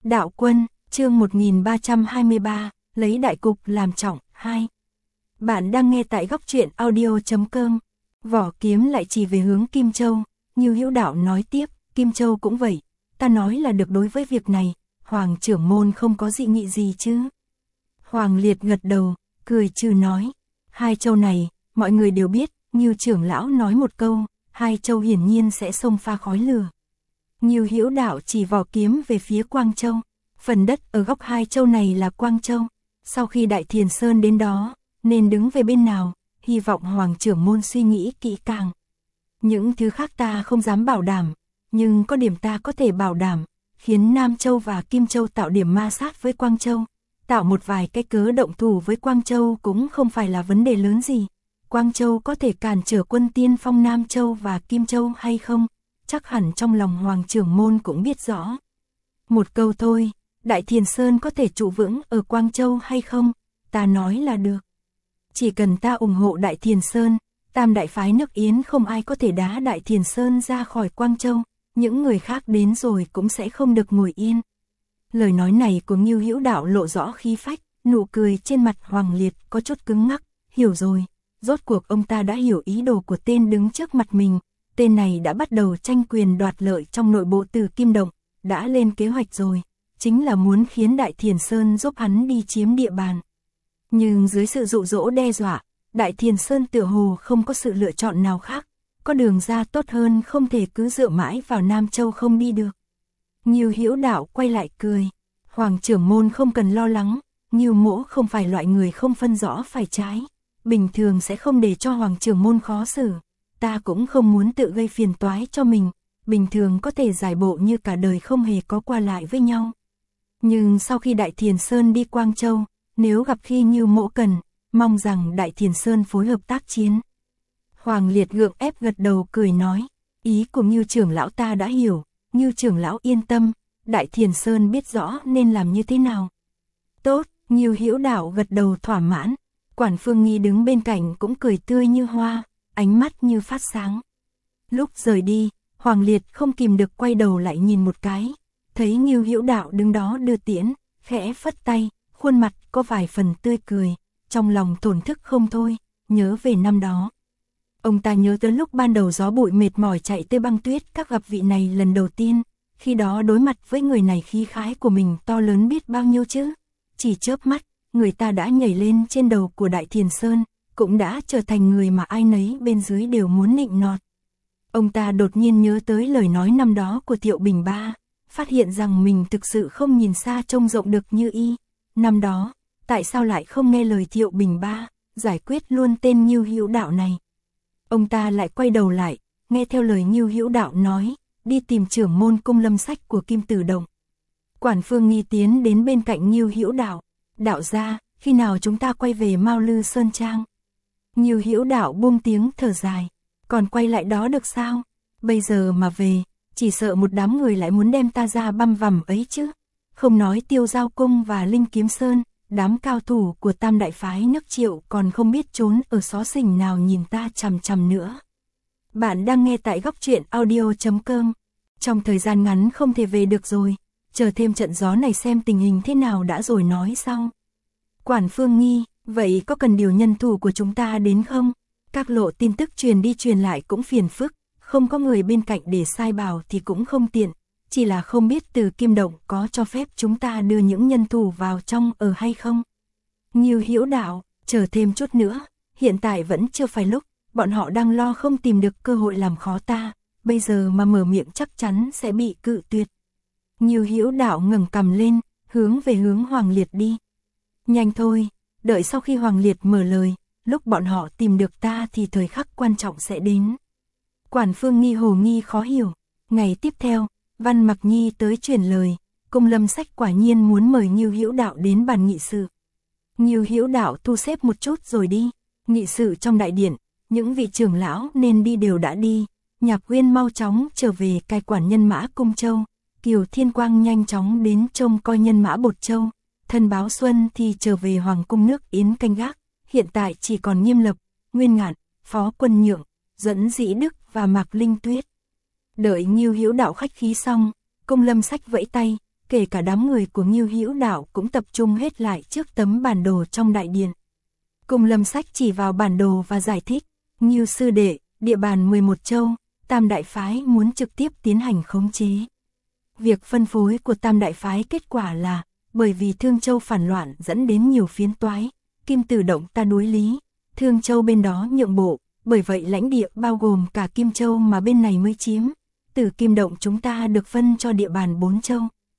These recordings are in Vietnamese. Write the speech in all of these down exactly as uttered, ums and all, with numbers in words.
Đạo quân, chương một nghìn ba trăm hai mươi ba, lấy đại cục làm trọng, hai. Bạn đang nghe tại góc truyện audio chấm com. Vỏ kiếm lại chỉ về hướng Kim Châu, như Hữu Đạo nói tiếp, Kim Châu cũng vậy, ta nói là được đối với việc này, Hoàng trưởng môn không có dị nghị gì chứ. Hoàng Liệt gật đầu, cười trừ nói, hai châu này, mọi người đều biết, như trưởng lão nói một câu, hai châu hiển nhiên sẽ xông pha khói lửa. Như Hữu Đạo chỉ vỏ kiếm về phía Quang Châu, phần đất ở góc hai châu này là Quang Châu, sau khi Đại Thiền Sơn đến đó, nên đứng về bên nào, hy vọng Hoàng trưởng môn suy nghĩ kỹ càng. Những thứ khác ta không dám bảo đảm, nhưng có điểm ta có thể bảo đảm, khiến Nam Châu và Kim Châu tạo điểm ma sát với Quang Châu, tạo một vài cái cớ động thủ với Quang Châu cũng không phải là vấn đề lớn gì. Quang Châu có thể cản trở quân tiên phong Nam Châu và Kim Châu hay không, chắc hẳn trong lòng Hoàng trưởng môn cũng biết rõ. Một câu thôi, Đại Thiền Sơn có thể trụ vững ở Quang Châu hay không, ta nói là được. Chỉ cần ta ủng hộ Đại Thiền Sơn, Tam đại phái nước Yến không ai có thể đá Đại Thiền Sơn ra khỏi Quang Châu, những người khác đến rồi cũng sẽ không được ngồi yên. Lời nói này của Ngưu Hữu Đạo lộ rõ khí phách, nụ cười trên mặt Hoàng Liệt có chút cứng ngắc, hiểu rồi, rốt cuộc ông ta đã hiểu ý đồ của tên đứng trước mặt mình, tên này đã bắt đầu tranh quyền đoạt lợi trong nội bộ Từ Kim Động, đã lên kế hoạch rồi, chính là muốn khiến Đại Thiền Sơn giúp hắn đi chiếm địa bàn. Nhưng dưới sự dụ dỗ đe dọa, Đại Thiền Sơn tựa hồ không có sự lựa chọn nào khác, có đường ra tốt hơn không thể cứ dựa mãi vào Nam Châu không đi được. Ngưu Hữu Đạo quay lại cười, Hoàng trưởng môn không cần lo lắng, Ngưu mỗ không phải loại người không phân rõ phải trái, bình thường sẽ không để cho Hoàng trưởng môn khó xử, ta cũng không muốn tự gây phiền toái cho mình, bình thường có thể giải bộ như cả đời không hề có qua lại với nhau. Nhưng sau khi Đại Thiền Sơn đi Quang Châu, nếu gặp khi Ngưu mỗ cần, mong rằng Đại Thiền Sơn phối hợp tác chiến. Hoàng Liệt gượng ép gật đầu cười nói, ý của Ngưu trưởng lão ta đã hiểu, Ngưu trưởng lão yên tâm, Đại Thiền Sơn biết rõ nên làm như thế nào. Tốt, Ngưu Hữu Đạo gật đầu thỏa mãn, Quản Phương Nghi đứng bên cạnh cũng cười tươi như hoa, ánh mắt như phát sáng. Lúc rời đi, Hoàng Liệt không kìm được quay đầu lại nhìn một cái, thấy Ngưu Hữu Đạo đứng đó đưa tiễn, khẽ phất tay, khuôn mặt có vài phần tươi cười, trong lòng thổn thức không thôi, nhớ về năm đó. Ông ta nhớ tới lúc ban đầu gió bụi mệt mỏi chạy tới băng tuyết các gặp vị này lần đầu tiên, khi đó đối mặt với người này khí khái của mình to lớn biết bao nhiêu chứ. Chỉ chớp mắt, người ta đã nhảy lên trên đầu của Đại Thiền Sơn, cũng đã trở thành người mà ai nấy bên dưới đều muốn nịnh nọt. Ông ta đột nhiên nhớ tới lời nói năm đó của Thiệu Bình Ba, phát hiện rằng mình thực sự không nhìn xa trông rộng được như y. Năm đó, tại sao lại không nghe lời Thiệu Bình Ba, giải quyết luôn tên Ngưu Hữu Đạo này. Ông ta lại quay đầu lại, nghe theo lời Ngưu Hữu Đạo nói, đi tìm trưởng môn Cung Lâm Sách của Kim Tử Động. Quản Phương Nghi tiến đến bên cạnh Ngưu Hữu Đạo, đạo gia, khi nào chúng ta quay về Mao Lư Sơn Trang? Ngưu Hữu Đạo buông tiếng thở dài, còn quay lại đó được sao? Bây giờ mà về, chỉ sợ một đám người lại muốn đem ta ra băm vằm ấy chứ. Không nói Tiêu Giao Cung và Linh Kiếm Sơn, đám cao thủ của Tam đại phái nước Triệu còn không biết trốn ở xó xỉnh nào nhìn ta chằm chằm nữa. Bạn đang nghe tại góc truyện audio chấm com. Trong thời gian ngắn không thể về được rồi, chờ thêm trận gió này xem tình hình thế nào đã rồi nói sau. Quản Phương Nghi, vậy có cần điều nhân thủ của chúng ta đến không? Các lộ tin tức truyền đi truyền lại cũng phiền phức, không có người bên cạnh để sai bảo thì cũng không tiện. Chỉ là không biết Từ Kim Động có cho phép chúng ta đưa những nhân thủ vào trong ở hay không? Ngưu Hữu Đạo, chờ thêm chút nữa, hiện tại vẫn chưa phải lúc, bọn họ đang lo không tìm được cơ hội làm khó ta, bây giờ mà mở miệng chắc chắn sẽ bị cự tuyệt. Ngưu Hữu Đạo ngẩng cằm lên, hướng về hướng Hoàng Liệt đi. Nhanh thôi, đợi sau khi Hoàng Liệt mở lời, lúc bọn họ tìm được ta thì thời khắc quan trọng sẽ đến. Quản Phương Nghi hồ nghi khó hiểu, ngày tiếp theo, Văn Mặc Nhi tới truyền lời, Cung Lâm Sách quả nhiên muốn mời Ngưu Hữu Đạo đến bàn nghị sự. Ngưu Hữu Đạo thu xếp một chút rồi đi, nghị sự trong đại điện, những vị trưởng lão nên đi đều đã đi, Nhạc Uyên mau chóng trở về cai quản nhân mã Cung Châu, Kiều Thiên Quang nhanh chóng đến trông coi nhân mã Bột Châu, Thân Báo Xuân thì trở về Hoàng cung nước Yến canh gác, hiện tại chỉ còn Nghiêm Lập, Nguyên Ngạn, Phó Quân Nhượng, Dẫn Dĩ Đức và Mạc Linh Tuyết. Đợi Ngưu Hữu Đạo khách khí xong, Cung Lâm Sách vẫy tay, kể cả đám người của Ngưu Hữu Đạo cũng tập trung hết lại trước tấm bản đồ trong đại điện. Cùng Lâm Sách chỉ vào bản đồ và giải thích, Ngưu sư đệ, địa bàn mười một châu, Tam đại phái muốn trực tiếp tiến hành khống chế. Việc phân phối của Tam đại phái kết quả là, bởi vì Thương Châu phản loạn dẫn đến nhiều phiến toái, Kim Tử động ta đối lý, Thương Châu bên đó nhượng bộ, bởi vậy lãnh địa bao gồm cả Kim Châu mà bên này mới chiếm, từ Kim Động chúng ta được phân cho địa bàn bốn châu.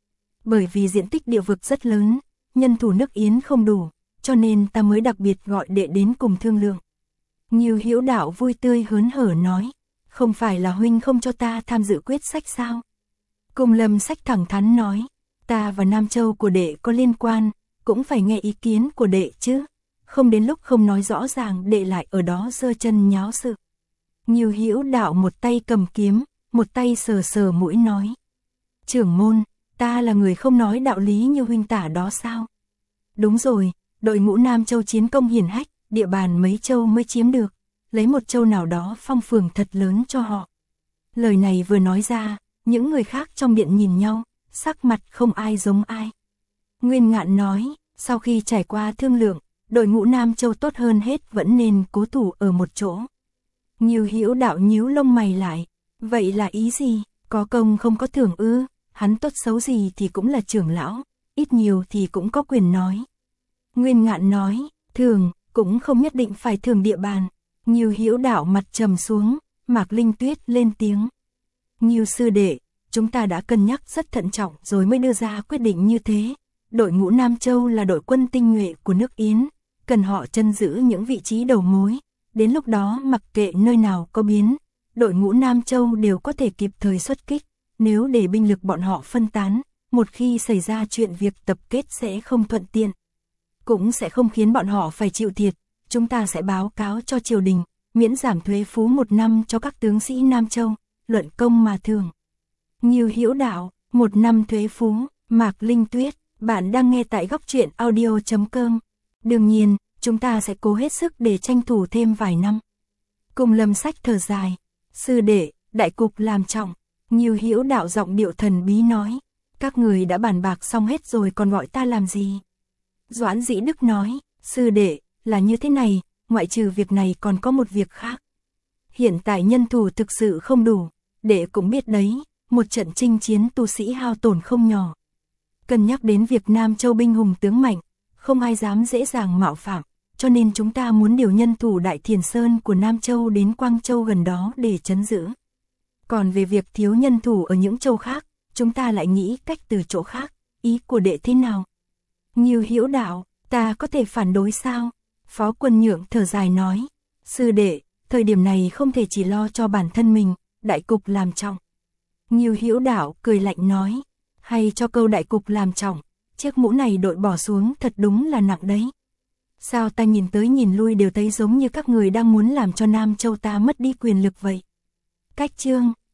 Bởi vì diện tích địa vực rất lớn, nhân thủ nước Yến không đủ, cho nên ta mới đặc biệt gọi đệ đến cùng thương lượng. Ngưu Hữu Đạo vui tươi hớn hở nói, không phải là huynh không cho ta tham dự quyết sách sao? Cùng Lâm Sách thẳng thắn nói, ta và Nam Châu của đệ có liên quan, cũng phải nghe ý kiến của đệ chứ, không đến lúc không nói rõ ràng đệ lại ở đó giơ chân nháo sự. Ngưu Hữu Đạo một tay cầm kiếm, một tay sờ sờ mũi nói, trưởng môn, ta là người không nói đạo lý như huynh tả đó sao? Đúng rồi, đội ngũ Nam Châu chiến công hiển hách, địa bàn mấy châu mới chiếm được, lấy một châu nào đó phong phường thật lớn cho họ. Lời này vừa nói ra, những người khác trong điện nhìn nhau, sắc mặt không ai giống ai. Nguyên Ngạn nói, sau khi trải qua thương lượng, đội ngũ Nam Châu tốt hơn hết vẫn nên cố thủ ở một chỗ. Ngưu Hữu Đạo nhíu lông mày lại, vậy là ý gì, có công không có thưởng ư, hắn tốt xấu gì thì cũng là trưởng lão, ít nhiều thì cũng có quyền nói. Nguyên Ngạn nói, thường, cũng không nhất định phải thường địa bàn. Ngưu Hữu Đạo mặt trầm xuống, Mạc Linh Tuyết lên tiếng. Ngưu sư đệ, chúng ta đã cân nhắc rất thận trọng rồi mới đưa ra quyết định như thế. Đội ngũ Nam Châu là đội quân tinh nhuệ của nước Yến, cần họ trấn giữ những vị trí đầu mối. Đến lúc đó mặc kệ nơi nào có biến, đội ngũ Nam Châu đều có thể kịp thời xuất kích. Nếu để binh lực bọn họ phân tán, một khi xảy ra chuyện việc tập kết sẽ không thuận tiện. Cũng sẽ không khiến bọn họ phải chịu thiệt. Chúng ta sẽ báo cáo cho triều đình, miễn giảm thuế phú một năm cho các tướng sĩ Nam Châu, luận công mà thường. Ngưu Hữu Đạo, một năm thuế phú, Mạc Linh Tuyết, bạn đang nghe tại góc truyện audio chấm com. Đương nhiên, chúng ta sẽ cố hết sức để tranh thủ thêm vài năm. Cùng Lâm Sách thở dài, sư đệ, đại cục làm trọng. Ngưu Hữu Đạo giọng điệu thần bí nói, các người đã bàn bạc xong hết rồi còn gọi ta làm gì? Doãn Dĩ Đức nói, sư đệ, là như thế này, ngoại trừ việc này còn có một việc khác. Hiện tại nhân thủ thực sự không đủ, đệ cũng biết đấy, một trận chinh chiến tu sĩ hao tổn không nhỏ. Cân nhắc đến việc Nam Châu binh hùng tướng mạnh, không ai dám dễ dàng mạo phạm, cho nên chúng ta muốn điều nhân thủ Đại Thiền Sơn của Nam Châu đến Quang Châu gần đó để trấn giữ. Còn về việc thiếu nhân thủ ở những châu khác, chúng ta lại nghĩ cách từ chỗ khác, ý của đệ thế nào? Ngưu Hữu Đạo, ta có thể phản đối sao? Phó Quân Nhượng thở dài nói, sư đệ, thời điểm này không thể chỉ lo cho bản thân mình, đại cục làm trọng. Ngưu Hữu Đạo cười lạnh nói, hay cho câu đại cục làm trọng, chiếc mũ này đội bỏ xuống thật đúng là nặng đấy. Sao ta nhìn tới nhìn lui đều thấy giống như các người đang muốn làm cho Nam Châu ta mất đi quyền lực vậy? Cách chương,